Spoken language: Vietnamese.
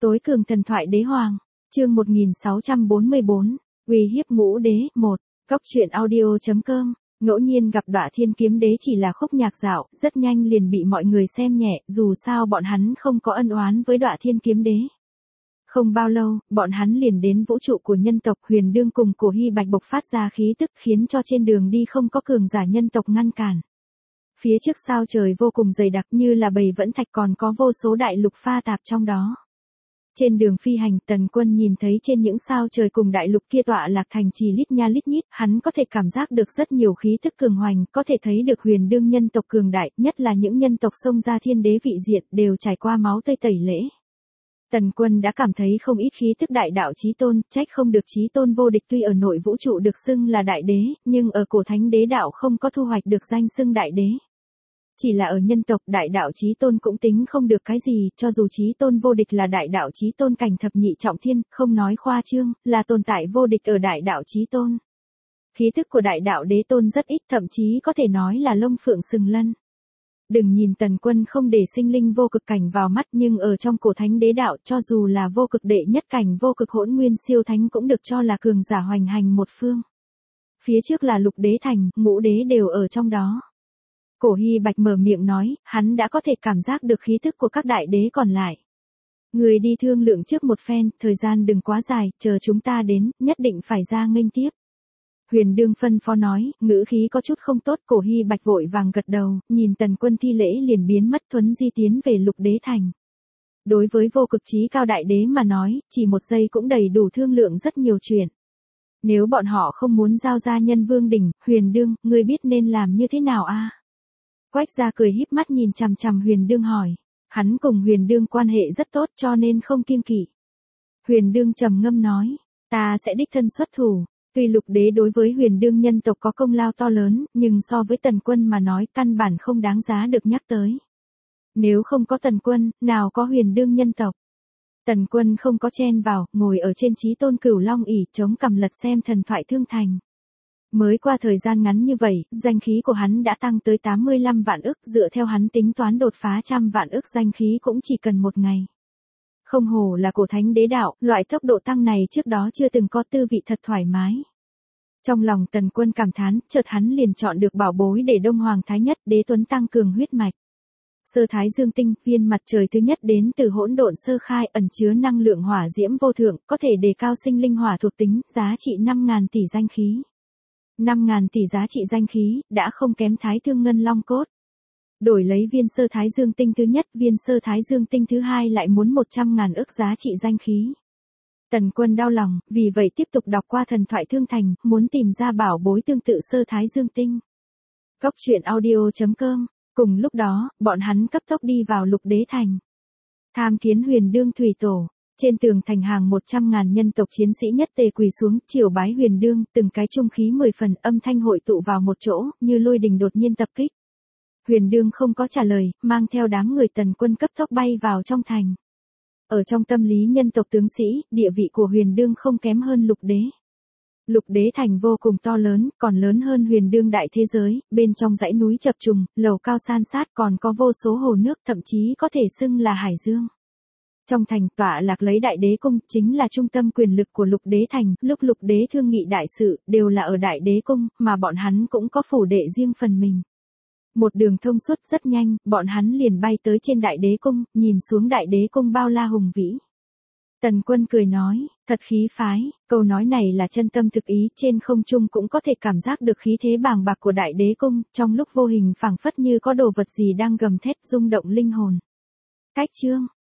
Tối cường thần thoại đế hoàng, chương 1644, uy hiếp ngũ đế, 1, Cóc truyện audio.com. Ngẫu nhiên gặp Đọa Thiên Kiếm Đế chỉ là khúc nhạc dạo, rất nhanh liền bị mọi người xem nhẹ, dù sao bọn hắn không có ân oán với Đọa Thiên Kiếm Đế. Không bao lâu, bọn hắn liền đến vũ trụ của nhân tộc Huyền Đương cùng Cổ Hy Bạch bộc phát ra khí tức khiến cho trên đường đi không có cường giả nhân tộc ngăn cản. Phía trước sao trời vô cùng dày đặc như là bầy vẫn thạch còn có vô số đại lục pha tạp trong đó. Trên đường phi hành Tần Quân nhìn thấy trên những sao trời cùng đại lục kia tọa lạc thành trì lít nha lít nhít, hắn có thể cảm giác được rất nhiều khí tức cường hoành, có thể thấy được Huyền Đương nhân tộc cường đại, nhất là những nhân tộc xông ra thiên đế vị diện đều trải qua máu tươi tẩy lễ. Tần Quân đã cảm thấy không ít khí tức đại đạo chí tôn, trách không được chí tôn vô địch tuy ở nội vũ trụ được xưng là đại đế, nhưng ở cổ thánh đế đạo không có thu hoạch được danh xưng đại đế. Chỉ là ở nhân tộc đại đạo chí tôn cũng tính không được cái gì, cho dù chí tôn vô địch là đại đạo chí tôn cảnh thập nhị trọng thiên, không nói khoa trương, là tồn tại vô địch ở đại đạo chí tôn. Khí thức của đại đạo đế tôn rất ít, thậm chí có thể nói là lông phượng sừng lân. Đừng nhìn Tần Quân không để sinh linh vô cực cảnh vào mắt, nhưng ở trong cổ thánh đế đạo cho dù là vô cực đệ nhất cảnh vô cực hỗn nguyên siêu thánh cũng được cho là cường giả hoành hành một phương. Phía trước là lục đế thành, ngũ đế đều ở trong đó. Cổ Hy Bạch mở miệng nói, hắn đã có thể cảm giác được khí thức của các đại đế còn lại. Người đi thương lượng trước một phen, thời gian đừng quá dài, chờ chúng ta đến, nhất định phải ra nghênh tiếp. Huyền Đương phân phó nói, ngữ khí có chút không tốt. Cổ Hy Bạch vội vàng gật đầu, nhìn Tần Quân thi lễ liền biến mất thuấn di tiến về lục đế thành. Đối với vô cực chí cao đại đế mà nói, chỉ một giây cũng đầy đủ thương lượng rất nhiều chuyện. Nếu bọn họ không muốn giao ra Nhân Vương đỉnh, Huyền Đương, ngươi biết nên làm như thế nào a? Quách Gia cười híp mắt nhìn chằm chằm Huyền Đương hỏi. Hắn cùng Huyền Đương quan hệ rất tốt cho nên không kiêng kỵ. Huyền Đương trầm ngâm nói, ta sẽ đích thân xuất thủ. Tuy lục đế đối với Huyền Đương nhân tộc có công lao to lớn, nhưng so với Tần Quân mà nói căn bản không đáng giá được nhắc tới. Nếu không có Tần Quân, nào có Huyền Đương nhân tộc. Tần Quân không có chen vào, ngồi ở trên chí tôn cửu long ỷ chống cằm lật xem thần thoại thương thành. Mới qua thời gian ngắn như vậy, danh khí của hắn đã tăng tới 85 vạn ức, dựa theo hắn tính toán đột phá 100 vạn ức danh khí cũng chỉ cần một ngày. Không hổ là cổ thánh đế đạo, loại tốc độ tăng này trước đó chưa từng có, tư vị thật thoải mái. Trong lòng Tần Quân cảm thán, chợt hắn liền chọn được bảo bối để Đông Hoàng Thái Nhất Đế Tuấn tăng cường huyết mạch. Sơ Thái Dương Tinh, viên mặt trời thứ nhất đến từ hỗn độn sơ khai, ẩn chứa năng lượng hỏa diễm vô thượng, có thể đề cao sinh linh hỏa thuộc tính, giá trị 5.000 tỷ danh khí. 5.000 tỷ giá trị danh khí, đã không kém Thái Thương Ngân Long Cốt. Đổi lấy viên Sơ Thái Dương Tinh thứ nhất, viên Sơ Thái Dương Tinh thứ hai lại muốn 100.000 ức giá trị danh khí. Tần Quân đau lòng, vì vậy tiếp tục đọc qua thần thoại thương thành, muốn tìm ra bảo bối tương tự Sơ Thái Dương Tinh. Cóc truyện audio.com. Cùng lúc đó, bọn hắn cấp tốc đi vào lục đế thành. Tham kiến Huyền Đương thủy tổ. Trên tường thành hàng 100.000 nhân tộc chiến sĩ nhất tề quỳ xuống, triều bái Huyền Đương, từng cái trung khí 10 phần, âm thanh hội tụ vào một chỗ, như lôi đình đột nhiên tập kích. Huyền Đương không có trả lời, mang theo đám người Tần Quân cấp tốc bay vào trong thành. Ở trong tâm lý nhân tộc tướng sĩ, địa vị của Huyền Đương không kém hơn lục đế. Lục đế thành vô cùng to lớn, còn lớn hơn Huyền Đương đại thế giới, bên trong dãy núi chập trùng, lầu cao san sát, còn có vô số hồ nước, thậm chí có thể xưng là hải dương. Trong thành tọa lạc lấy đại đế cung, chính là trung tâm quyền lực của lục đế thành, lúc lục đế thương nghị đại sự, đều là ở đại đế cung, mà bọn hắn cũng có phủ đệ riêng phần mình. Một đường thông suốt rất nhanh, bọn hắn liền bay tới trên đại đế cung, nhìn xuống đại đế cung bao la hùng vĩ. Tần Quân cười nói, thật khí phái, câu nói này là chân tâm thực ý, trên không trung cũng có thể cảm giác được khí thế bàng bạc của đại đế cung, trong lúc vô hình phảng phất như có đồ vật gì đang gầm thét rung động linh hồn. Cách chương